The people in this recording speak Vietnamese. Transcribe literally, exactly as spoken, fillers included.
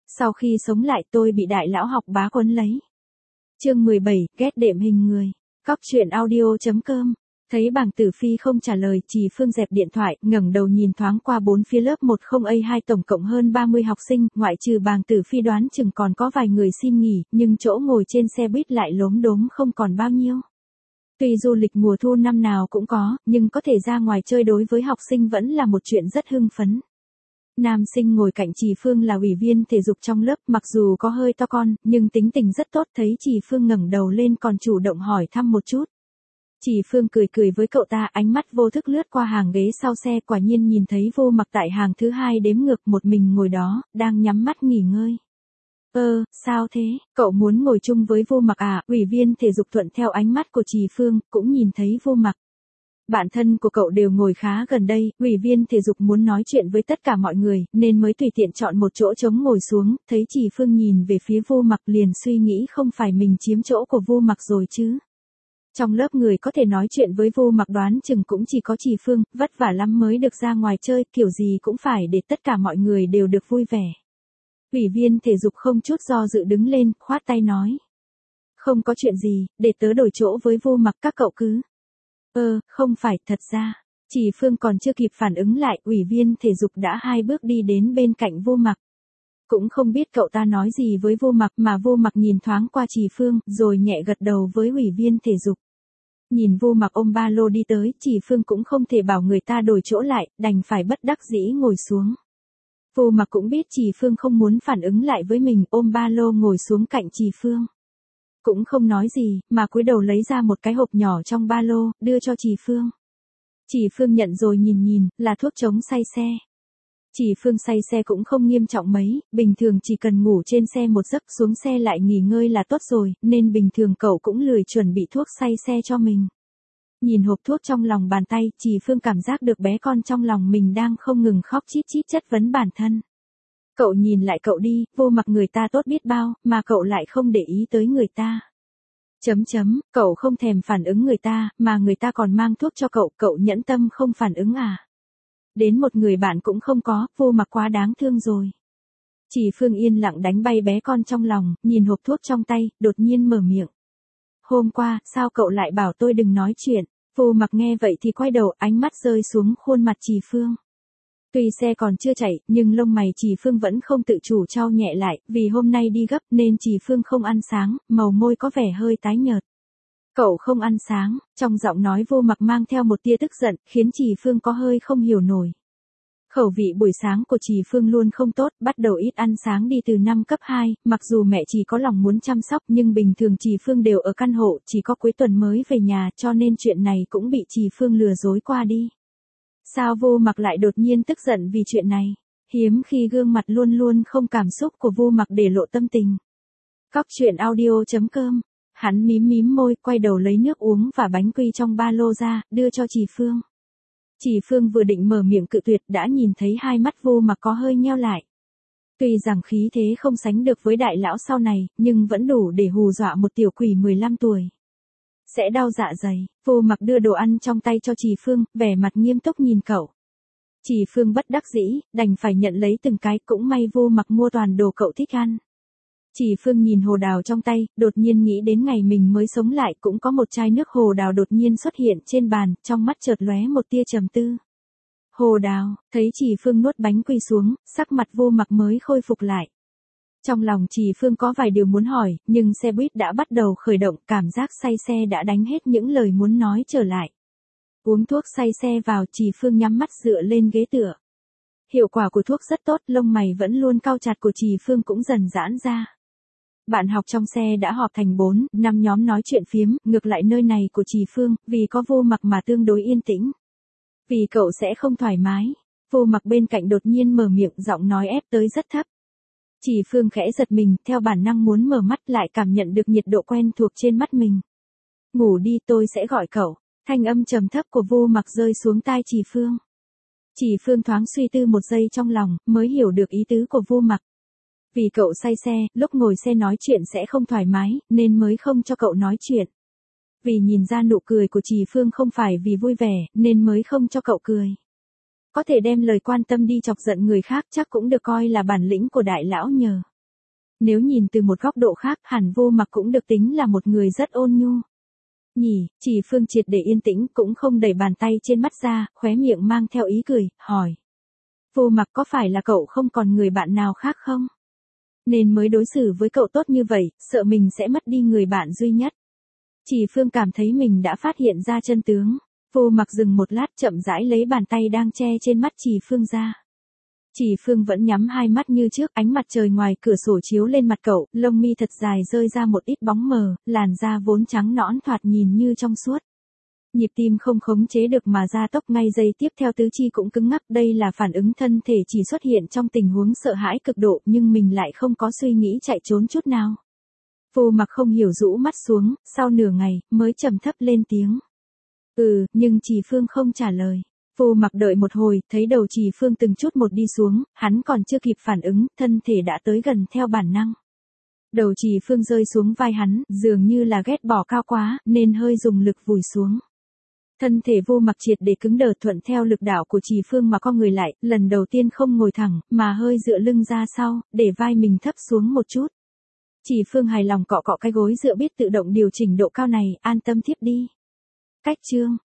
Sau khi sống lại tôi bị đại lão học bá quấn lấy. Chương mười bảy, ghét đệm hình người. Cóc truyện audio.com. Thấy bảng tử phi không trả lời, Trì Phương dẹp điện thoại, ngẩng đầu nhìn thoáng qua bốn phía lớp một không A hai tổng cộng hơn ba mươi học sinh, ngoại trừ bảng tử phi đoán chừng còn có vài người xin nghỉ, nhưng chỗ ngồi trên xe buýt lại lốm đốm không còn bao nhiêu. Tuy du lịch mùa thu năm nào cũng có, nhưng có thể ra ngoài chơi đối với học sinh vẫn là một chuyện rất hưng phấn. Nam sinh ngồi cạnh Trì Phương là ủy viên thể dục trong lớp, mặc dù có hơi to con, nhưng tính tình rất tốt, thấy Trì Phương ngẩng đầu lên còn chủ động hỏi thăm một chút. Trì Phương cười cười với cậu ta, ánh mắt vô thức lướt qua hàng ghế sau xe, quả nhiên nhìn thấy Vô Mặc tại hàng thứ hai đếm ngược một mình ngồi đó, đang nhắm mắt nghỉ ngơi. Ơ, sao thế, cậu muốn ngồi chung với Vô Mặc à? Ủy viên thể dục thuận theo ánh mắt của Trì Phương, cũng nhìn thấy Vô Mặc. Bạn thân của cậu đều ngồi khá gần đây, ủy viên thể dục muốn nói chuyện với tất cả mọi người, nên mới tùy tiện chọn một chỗ trống ngồi xuống, thấy Trì Phương nhìn về phía Vô Mặc liền suy nghĩ không phải mình chiếm chỗ của Vô Mặc rồi chứ. Trong lớp người có thể nói chuyện với Vô Mặc đoán chừng cũng chỉ có Trì Phương, vất vả lắm mới được ra ngoài chơi, kiểu gì cũng phải để tất cả mọi người đều được vui vẻ. Ủy viên thể dục không chút do dự đứng lên, khoát tay nói. Không có chuyện gì, để tớ đổi chỗ với Vô Mặc, các cậu cứ. Ơ, không phải, thật ra. Trì Phương còn chưa kịp phản ứng lại, ủy viên thể dục đã hai bước đi đến bên cạnh Vô Mặc. Cũng không biết cậu ta nói gì với Vô Mặc mà Vô Mặc nhìn thoáng qua Trì Phương, rồi nhẹ gật đầu với ủy viên thể dục. Nhìn Vô Mặc ôm ba lô đi tới, Trì Phương cũng không thể bảo người ta đổi chỗ lại, đành phải bất đắc dĩ ngồi xuống. Vô Mặc cũng biết Trì Phương không muốn phản ứng lại với mình, ôm ba lô ngồi xuống cạnh Trì Phương. Cũng không nói gì, mà cúi đầu lấy ra một cái hộp nhỏ trong ba lô, đưa cho Trì Phương. Trì Phương nhận rồi nhìn nhìn, là thuốc chống say xe. Trì Phương say xe cũng không nghiêm trọng mấy, bình thường chỉ cần ngủ trên xe một giấc xuống xe lại nghỉ ngơi là tốt rồi, nên bình thường cậu cũng lười chuẩn bị thuốc say xe cho mình. Nhìn hộp thuốc trong lòng bàn tay, Trì Phương cảm giác được bé con trong lòng mình đang không ngừng khóc chít chít chất vấn bản thân. Cậu nhìn lại cậu đi, Vô Mặc người ta tốt biết bao, mà cậu lại không để ý tới người ta. Chấm chấm, cậu không thèm phản ứng người ta, mà người ta còn mang thuốc cho cậu, cậu nhẫn tâm không phản ứng à? Đến một người bạn cũng không có, Vô Mặc quá đáng thương rồi. Trì Phương yên lặng đánh bay bé con trong lòng, nhìn hộp thuốc trong tay, đột nhiên mở miệng. Hôm qua, sao cậu lại bảo tôi đừng nói chuyện? Vô Mặc nghe vậy thì quay đầu, ánh mắt rơi xuống khuôn mặt Trì Phương. Tuy xe còn chưa chạy, nhưng lông mày Trì Phương vẫn không tự chủ chau nhẹ lại, vì hôm nay đi gấp nên Trì Phương không ăn sáng, màu môi có vẻ hơi tái nhợt. Cậu không ăn sáng, trong giọng nói Vô Mặc mang theo một tia tức giận, khiến Trì Phương có hơi không hiểu nổi. Khẩu vị buổi sáng của Trì Phương luôn không tốt, bắt đầu ít ăn sáng đi từ năm cấp hai, mặc dù mẹ chỉ có lòng muốn chăm sóc nhưng bình thường Trì Phương đều ở căn hộ, chỉ có cuối tuần mới về nhà cho nên chuyện này cũng bị Trì Phương lừa dối qua đi. Sao Vô Mặc lại đột nhiên tức giận vì chuyện này? Hiếm khi gương mặt luôn luôn không cảm xúc của Vô Mặc để lộ tâm tình. Cóc truyện audio.com. Hắn mím mím môi, quay đầu lấy nước uống và bánh quy trong ba lô ra, đưa cho Trì Phương. Trì Phương vừa định mở miệng cự tuyệt đã nhìn thấy hai mắt Vô Mặc có hơi nheo lại. Tuy rằng khí thế không sánh được với đại lão sau này, nhưng vẫn đủ để hù dọa một tiểu quỷ mười lăm tuổi. Sẽ đau dạ dày. Vô Mặc đưa đồ ăn trong tay cho Trì Phương, vẻ mặt nghiêm túc nhìn cậu. Trì Phương bất đắc dĩ, đành phải nhận lấy từng cái, cũng may Vô Mặc mua toàn đồ cậu thích ăn. Trì Phương nhìn hồ đào trong tay, đột nhiên nghĩ đến ngày mình mới sống lại, cũng có một chai nước hồ đào đột nhiên xuất hiện trên bàn, trong mắt chợt lóe một tia trầm tư. Hồ đào, thấy Trì Phương nuốt bánh quy xuống, sắc mặt Vô Mặc mới khôi phục lại. Trong lòng Trì Phương có vài điều muốn hỏi, nhưng xe buýt đã bắt đầu khởi động, cảm giác say xe đã đánh hết những lời muốn nói trở lại. Uống thuốc say xe vào, Trì Phương nhắm mắt dựa lên ghế tựa. Hiệu quả của thuốc rất tốt, lông mày vẫn luôn cau chặt của Trì Phương cũng dần giãn ra. Bạn học trong xe đã họp thành bốn, năm nhóm nói chuyện phiếm, ngược lại nơi này của Trì Phương, vì có Vô Mặc mà tương đối yên tĩnh. Vì cậu sẽ không thoải mái, Vô Mặc bên cạnh đột nhiên mở miệng, giọng nói ép tới rất thấp. Trì Phương khẽ giật mình, theo bản năng muốn mở mắt lại cảm nhận được nhiệt độ quen thuộc trên mắt mình. Ngủ đi, tôi sẽ gọi cậu. Thanh âm trầm thấp của Vô Mặc rơi xuống tai Trì Phương. Trì Phương thoáng suy tư một giây trong lòng, mới hiểu được ý tứ của Vô Mặc. Vì cậu say xe, lúc ngồi xe nói chuyện sẽ không thoải mái, nên mới không cho cậu nói chuyện. Vì nhìn ra nụ cười của Trì Phương không phải vì vui vẻ, nên mới không cho cậu cười. Có thể đem lời quan tâm đi chọc giận người khác chắc cũng được coi là bản lĩnh của đại lão nhờ. Nếu nhìn từ một góc độ khác, hẳn Vô Mặc cũng được tính là một người rất ôn nhu. Nhỉ, Trì Phương triệt để yên tĩnh, cũng không đẩy bàn tay trên mắt ra, khóe miệng mang theo ý cười, hỏi. Vô Mặc, có phải là cậu không còn người bạn nào khác không? Nên mới đối xử với cậu tốt như vậy, sợ mình sẽ mất đi người bạn duy nhất. Trì Phương cảm thấy mình đã phát hiện ra chân tướng. Vô Mặc dừng một lát, chậm rãi lấy bàn tay đang che trên mắt Trì Phương ra. Trì Phương vẫn nhắm hai mắt như trước, ánh mặt trời ngoài cửa sổ chiếu lên mặt cậu, lông mi thật dài rơi ra một ít bóng mờ, làn da vốn trắng nõn thoạt nhìn như trong suốt. Nhịp tim không khống chế được mà gia tốc, ngay giây tiếp theo tứ chi cũng cứng ngắc, đây là phản ứng thân thể chỉ xuất hiện trong tình huống sợ hãi cực độ, nhưng mình lại không có suy nghĩ chạy trốn chút nào. Vô Mặc không hiểu rũ mắt xuống, sau nửa ngày, mới trầm thấp lên tiếng. Ừ, nhưng Trì Phương không trả lời. Vô Mặc đợi một hồi, thấy đầu Trì Phương từng chút một đi xuống, hắn còn chưa kịp phản ứng, thân thể đã tới gần theo bản năng. Đầu Trì Phương rơi xuống vai hắn, dường như là ghét bỏ cao quá, nên hơi dùng lực vùi xuống. Thân thể Vô Mặc triệt để cứng đờ, thuận theo lực đảo của Trì Phương mà co người lại, lần đầu tiên không ngồi thẳng, mà hơi dựa lưng ra sau, để vai mình thấp xuống một chút. Trì Phương hài lòng cọ cọ cái gối dựa biết tự động điều chỉnh độ cao này, an tâm thiếp đi. Cách chương